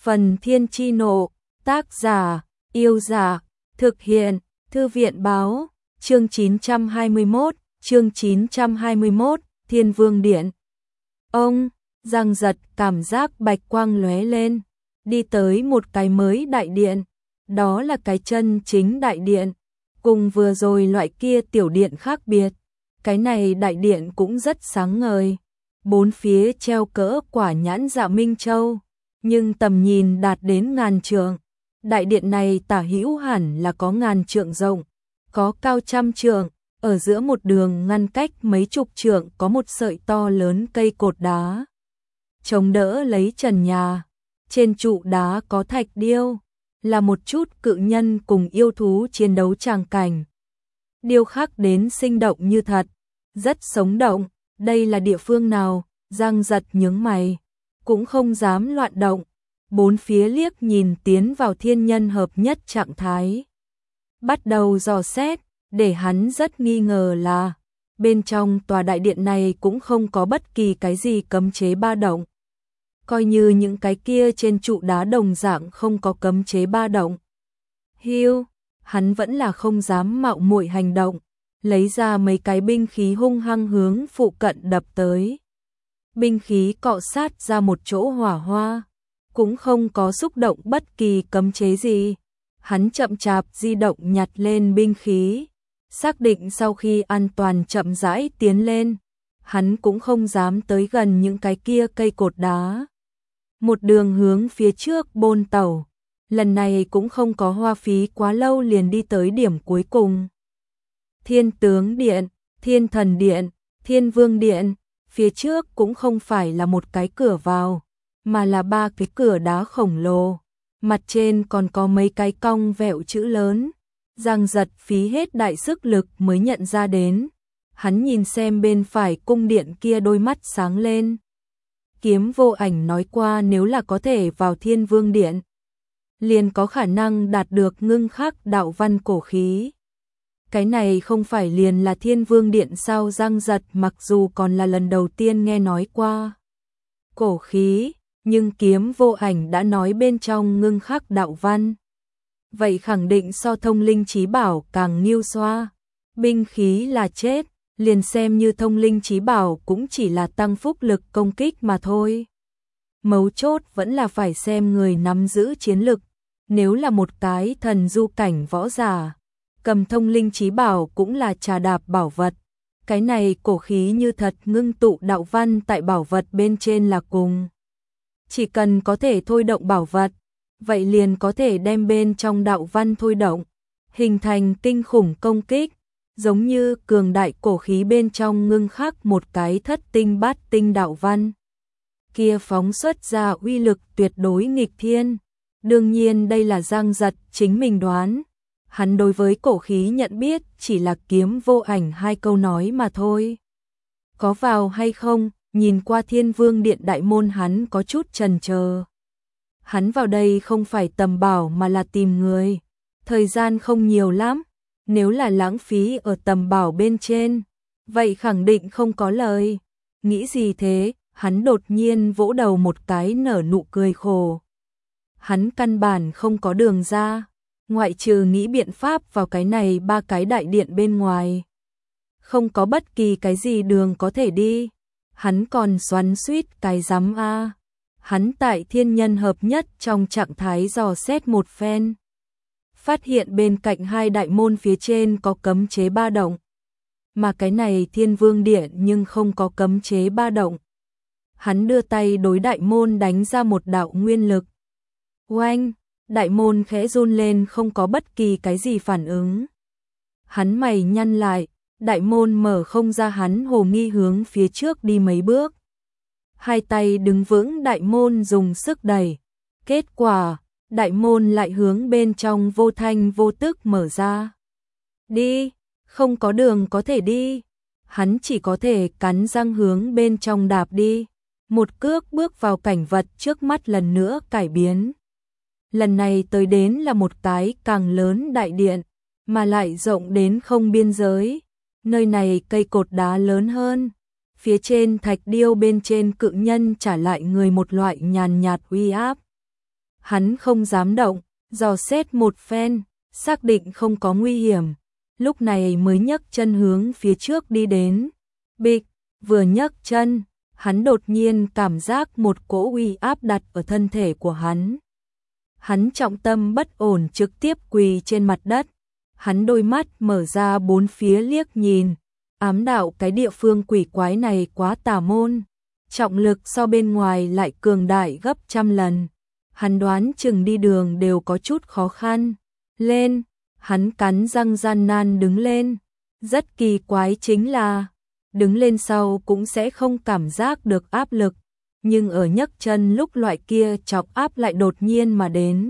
Phần Thiên Chi Nộ, tác giả, Yêu Giả, thực hiện, Thư viện báo, chương 921, Thiên Vương Điện. Ông, Giang Giật cảm giác bạch quang lóe lên, đi tới một cái mới đại điện, đó là cái chân chính đại điện, cùng vừa rồi loại kia tiểu điện khác biệt, cái này đại điện cũng rất sáng ngời, bốn phía treo cỡ quả nhãn dạ Minh Châu, nhưng tầm nhìn đạt đến ngàn trượng. Đại điện này tả hữu hẳn là có ngàn trượng rộng, có cao trăm trượng, ở giữa một đường ngăn cách mấy chục trượng có một sợi to lớn cây cột đá, chống đỡ lấy trần nhà, trên trụ đá có thạch điêu, là một chút cự nhân cùng yêu thú chiến đấu tràng cảnh. Điêu khắc đến sinh động như thật, rất sống động, đây là địa phương nào? Giang Giật nhướng mày, cũng không dám loạn động, bốn phía liếc nhìn tiến vào thiên nhân hợp nhất trạng thái. Bắt đầu dò xét, để hắn rất nghi ngờ là, bên trong tòa đại điện này cũng không có bất kỳ cái gì cấm chế ba động. Coi như những cái kia trên trụ đá đồng dạng không có cấm chế ba động. Hiu, hắn vẫn là không dám mạo muội hành động, lấy ra mấy cái binh khí hung hăng hướng phụ cận đập tới. Binh khí cọ sát ra một chỗ hỏa hoa, cũng không có xúc động bất kỳ cấm chế gì. Hắn chậm chạp di động nhặt lên binh khí, xác định sau khi an toàn chậm rãi tiến lên, hắn cũng không dám tới gần những cái kia cây cột đá. Một đường hướng phía trước bôn tẩu, lần này cũng không có hoa phí quá lâu liền đi tới điểm cuối cùng. Thiên Tướng Điện, Thiên Thần Điện, Thiên Vương Điện, phía trước cũng không phải là một cái cửa vào, mà là ba cái cửa đá khổng lồ, mặt trên còn có mấy cái cong vẹo chữ lớn. Giang Giật phí hết đại sức lực mới nhận ra đến, hắn nhìn xem bên phải cung điện kia đôi mắt sáng lên. Kiếm Vô Ảnh nói qua nếu là có thể vào Thiên Vương Điện, liền có khả năng đạt được ngưng khắc đạo văn cổ khí. Cái này không phải liền là Thiên Vương Điện sao? Giang Giật mặc dù còn là lần đầu tiên nghe nói qua cổ khí, nhưng Kiếm Vô Ảnh đã nói bên trong ngưng khắc đạo văn. Vậy khẳng định so thông linh chí bảo càng nghiêu xoa. Binh khí là chết, liền xem như thông linh chí bảo cũng chỉ là tăng phúc lực công kích mà thôi. Mấu chốt vẫn là phải xem người nắm giữ chiến lực. Nếu là một cái thần du cảnh võ giả, cầm thông linh chí bảo cũng là trà đạp bảo vật. Cái này cổ khí như thật ngưng tụ đạo văn tại bảo vật bên trên là cùng. Chỉ cần có thể thôi động bảo vật, vậy liền có thể đem bên trong đạo văn thôi động, hình thành kinh khủng công kích, giống như cường đại cổ khí bên trong ngưng khắc một cái thất tinh bát tinh đạo văn. Kia phóng xuất ra uy lực tuyệt đối nghịch thiên. Đương nhiên đây là Giang Giật chính mình đoán. Hắn đối với cổ khí nhận biết chỉ là Kiếm Vô Ảnh hai câu nói mà thôi. Có vào hay không, nhìn qua Thiên Vương Điện đại môn hắn có chút chần chờ. Hắn vào đây không phải tầm bảo mà là tìm người. Thời gian không nhiều lắm, nếu là lãng phí ở tầm bảo bên trên, vậy khẳng định không có lời. Nghĩ gì thế, hắn đột nhiên vỗ đầu một cái nở nụ cười khổ. Hắn căn bản không có đường ra, ngoại trừ nghĩ biện pháp vào cái này ba cái đại điện bên ngoài. Không có bất kỳ cái gì đường có thể đi, hắn còn xoắn xuýt cái rắm a. Hắn tại thiên nhân hợp nhất trong trạng thái dò xét một phen, phát hiện bên cạnh hai đại môn phía trên có cấm chế ba động, mà cái này Thiên Vương Điện nhưng không có cấm chế ba động. Hắn đưa tay đối đại môn đánh ra một đạo nguyên lực. Oanh, đại môn khẽ run lên không có bất kỳ cái gì phản ứng. Hắn mày nhăn lại, đại môn mở không ra, hắn hồ nghi hướng phía trước đi mấy bước. Hai tay đứng vững đại môn dùng sức đẩy. Kết quả, đại môn lại hướng bên trong vô thanh vô tức mở ra. Đi, không có đường có thể đi. Hắn chỉ có thể cắn răng hướng bên trong đạp đi. Một cước bước vào cảnh vật trước mắt lần nữa cải biến. Lần này tới đến là một cái càng lớn đại điện, mà lại rộng đến không biên giới. Nơi này cây cột đá lớn hơn. Phía trên thạch điêu bên trên cự nhân trả lại người một loại nhàn nhạt uy áp. Hắn không dám động, dò xét một phen, xác định không có nguy hiểm, lúc này mới nhấc chân hướng phía trước đi đến. Bịch, vừa nhấc chân, hắn đột nhiên cảm giác một cỗ uy áp đặt ở thân thể của hắn. Hắn trọng tâm bất ổn trực tiếp quỳ trên mặt đất, hắn đôi mắt mở ra bốn phía liếc nhìn, ám đạo cái địa phương quỷ quái này quá tà môn, trọng lực so bên ngoài lại cường đại gấp trăm lần. Hắn đoán chừng đi đường đều có chút khó khăn. Lên, hắn cắn răng gian nan đứng lên. Rất kỳ quái chính là, đứng lên sau cũng sẽ không cảm giác được áp lực, nhưng ở nhấc chân lúc loại kia chọc áp lại đột nhiên mà đến.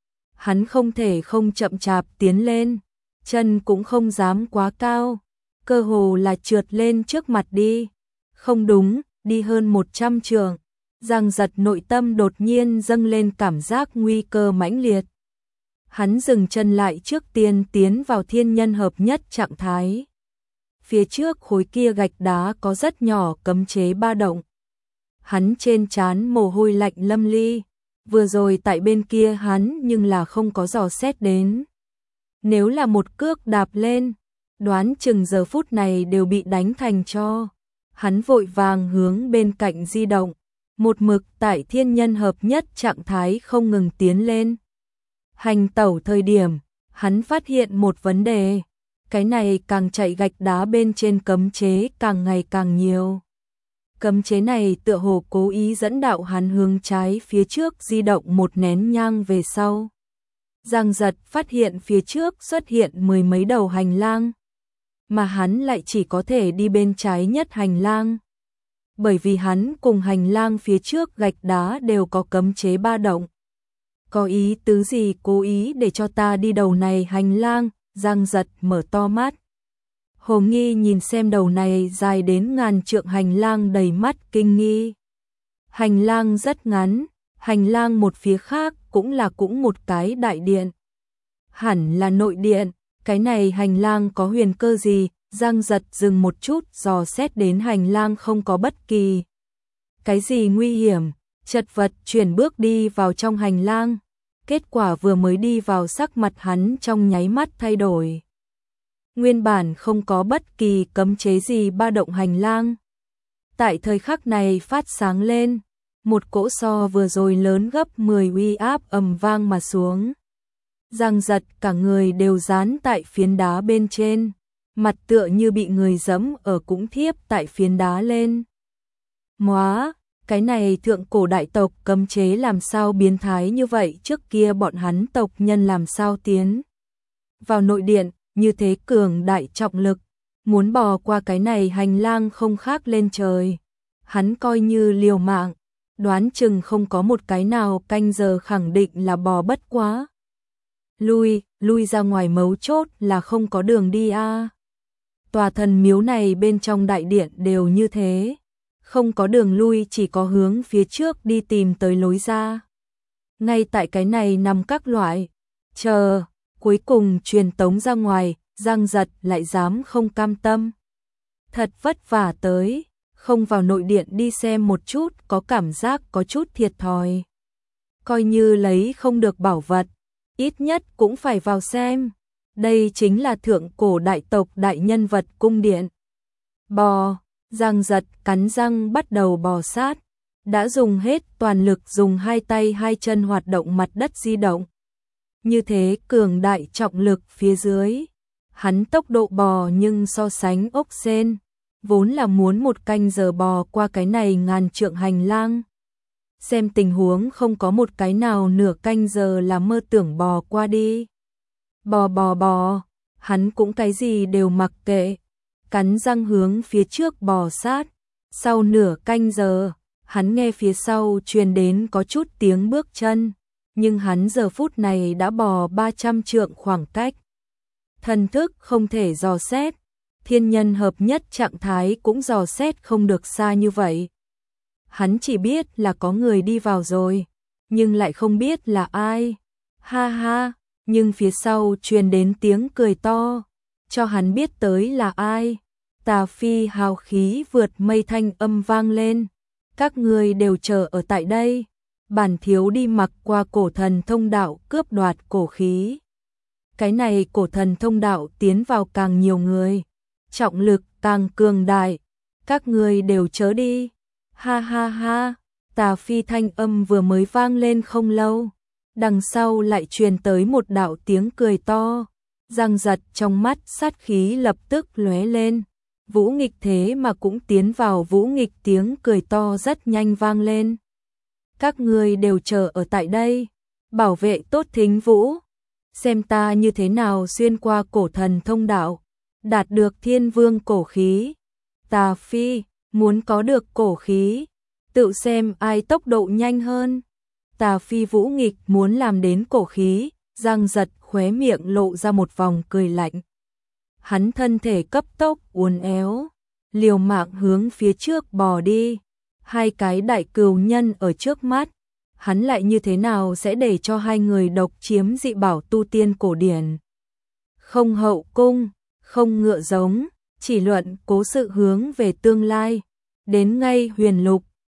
Hắn không thể không chậm chạp tiến lên, chân cũng không dám quá cao, cơ hồ là trượt lên trước mặt đi. Không đúng, đi hơn 100 trượng. Giang Giật nội tâm đột nhiên dâng lên cảm giác nguy cơ mãnh liệt. Hắn dừng chân lại trước tiên tiến vào thiên nhân hợp nhất trạng thái. Phía trước khối kia gạch đá có rất nhỏ cấm chế ba động. Hắn trên trán mồ hôi lạnh lâm ly, vừa rồi tại bên kia hắn nhưng là không có dò xét đến. Nếu là một cước đạp lên, đoán chừng giờ phút này đều bị đánh thành tro. Hắn vội vàng hướng bên cạnh di động, một mực tại thiên nhân hợp nhất trạng thái không ngừng tiến lên. Hành tẩu thời điểm, hắn phát hiện một vấn đề, cái này càng chạy gạch đá bên trên cấm chế càng ngày càng nhiều. Cấm chế này tựa hồ cố ý dẫn đạo hắn hướng trái phía trước di động một nén nhang về sau. Giang Giật phát hiện phía trước xuất hiện mười mấy đầu hành lang, mà hắn lại chỉ có thể đi bên trái nhất hành lang. Bởi vì hắn cùng hành lang phía trước gạch đá đều có cấm chế ba động. Có ý tứ gì cố ý để cho ta đi đầu này hành lang? Giang Giật mở to mắt. Hồ Nghi nhìn xem đầu này dài đến ngàn trượng hành lang đầy mắt kinh nghi. Hành lang rất ngắn, hành lang một phía khác cũng một cái đại điện. Hẳn là nội điện, cái này hành lang có huyền cơ gì? Giang Giật dừng một chút dò xét đến hành lang không có bất kỳ cái gì nguy hiểm, chật vật chuyển bước đi vào trong hành lang. Kết quả vừa mới đi vào sắc mặt hắn trong nháy mắt thay đổi. Nguyên bản không có bất kỳ cấm chế gì ba động hành lang. Tại thời khắc này phát sáng lên, một cỗ so vừa rồi lớn gấp 10 uy áp ầm vang mà xuống. Giang Giật cả người đều dán tại phiến đá bên trên, mặt tựa như bị người giẫm ở cũng thiếp tại phiến đá lên. Móa, cái này thượng cổ đại tộc cấm chế làm sao biến thái như vậy, trước kia bọn hắn tộc nhân làm sao tiến vào nội điện, như thế cường đại trọng lực, muốn bò qua cái này hành lang không khác lên trời. Hắn coi như liều mạng, đoán chừng không có một cái nào canh giờ khẳng định là bò bất quá. Lui ra ngoài mấu chốt là không có đường đi a. Tòa thần miếu này bên trong đại điện đều như thế, không có đường lui, chỉ có hướng phía trước đi tìm tới lối ra. Ngay tại cái này nằm các loại, chờ, cuối cùng truyền tống ra ngoài, Giang Giật lại dám không cam tâm. Thật vất vả tới, không vào nội điện đi xem một chút, có cảm giác có chút thiệt thòi. Coi như lấy không được bảo vật, ít nhất cũng phải vào xem. Đây chính là thượng cổ đại tộc đại nhân vật cung điện. Bò, Giang Giật cắn răng bắt đầu bò sát, đã dùng hết toàn lực, dùng hai tay hai chân hoạt động mặt đất di động. Như thế cường đại trọng lực phía dưới, hắn tốc độ bò nhưng so sánh ốc sên, vốn là muốn một canh giờ bò qua cái này ngàn trượng hành lang. Xem tình huống không có một cái nào nửa canh giờ là mơ tưởng bò qua đi. Bò, hắn cũng cái gì đều mặc kệ, cắn răng hướng phía trước bò sát. Sau nửa canh giờ, hắn nghe phía sau truyền đến có chút tiếng bước chân, nhưng hắn giờ phút này đã bò 300 trượng khoảng cách. Thần thức không thể dò xét, thiên nhân hợp nhất trạng thái cũng dò xét không được xa như vậy. Hắn chỉ biết là có người đi vào rồi, nhưng lại không biết là ai. Ha ha, nhưng phía sau truyền đến tiếng cười to, cho hắn biết tới là ai. Tà phi hào khí vượt mây thanh âm vang lên. Các người đều chờ ở tại đây, bản thiếu đi mặc qua cổ thần thông đạo cướp đoạt cổ khí. Cái này cổ thần thông đạo tiến vào càng nhiều người, trọng lực càng cường đại, các ngươi đều chớ đi. Ha ha ha, Tà Phi thanh âm vừa mới vang lên không lâu, đằng sau lại truyền tới một đạo tiếng cười to. Giang Giật trong mắt sát khí lập tức lóe lên. Vũ Nghịch thế mà cũng tiến vào. Vũ Nghịch tiếng cười to rất nhanh vang lên. Các ngươi đều chờ ở tại đây, bảo vệ tốt Thính Vũ, xem ta như thế nào xuyên qua cổ thần thông đạo, đạt được Thiên Vương cổ khí. Tà Phi, muốn có được cổ khí, tự xem ai tốc độ nhanh hơn. Tà Phi Vũ Nghịch muốn làm đến cổ khí. Giang Giật khóe miệng lộ ra một vòng cười lạnh. Hắn thân thể cấp tốc uốn éo, liều mạng hướng phía trước bò đi. Hai cái đại cừu nhân ở trước mắt, hắn lại như thế nào sẽ để cho hai người độc chiếm dị bảo tu tiên cổ điển. Không hậu cung, không ngựa giống, chỉ luận cố sự hướng về tương lai. Đến ngay Huyền Lục,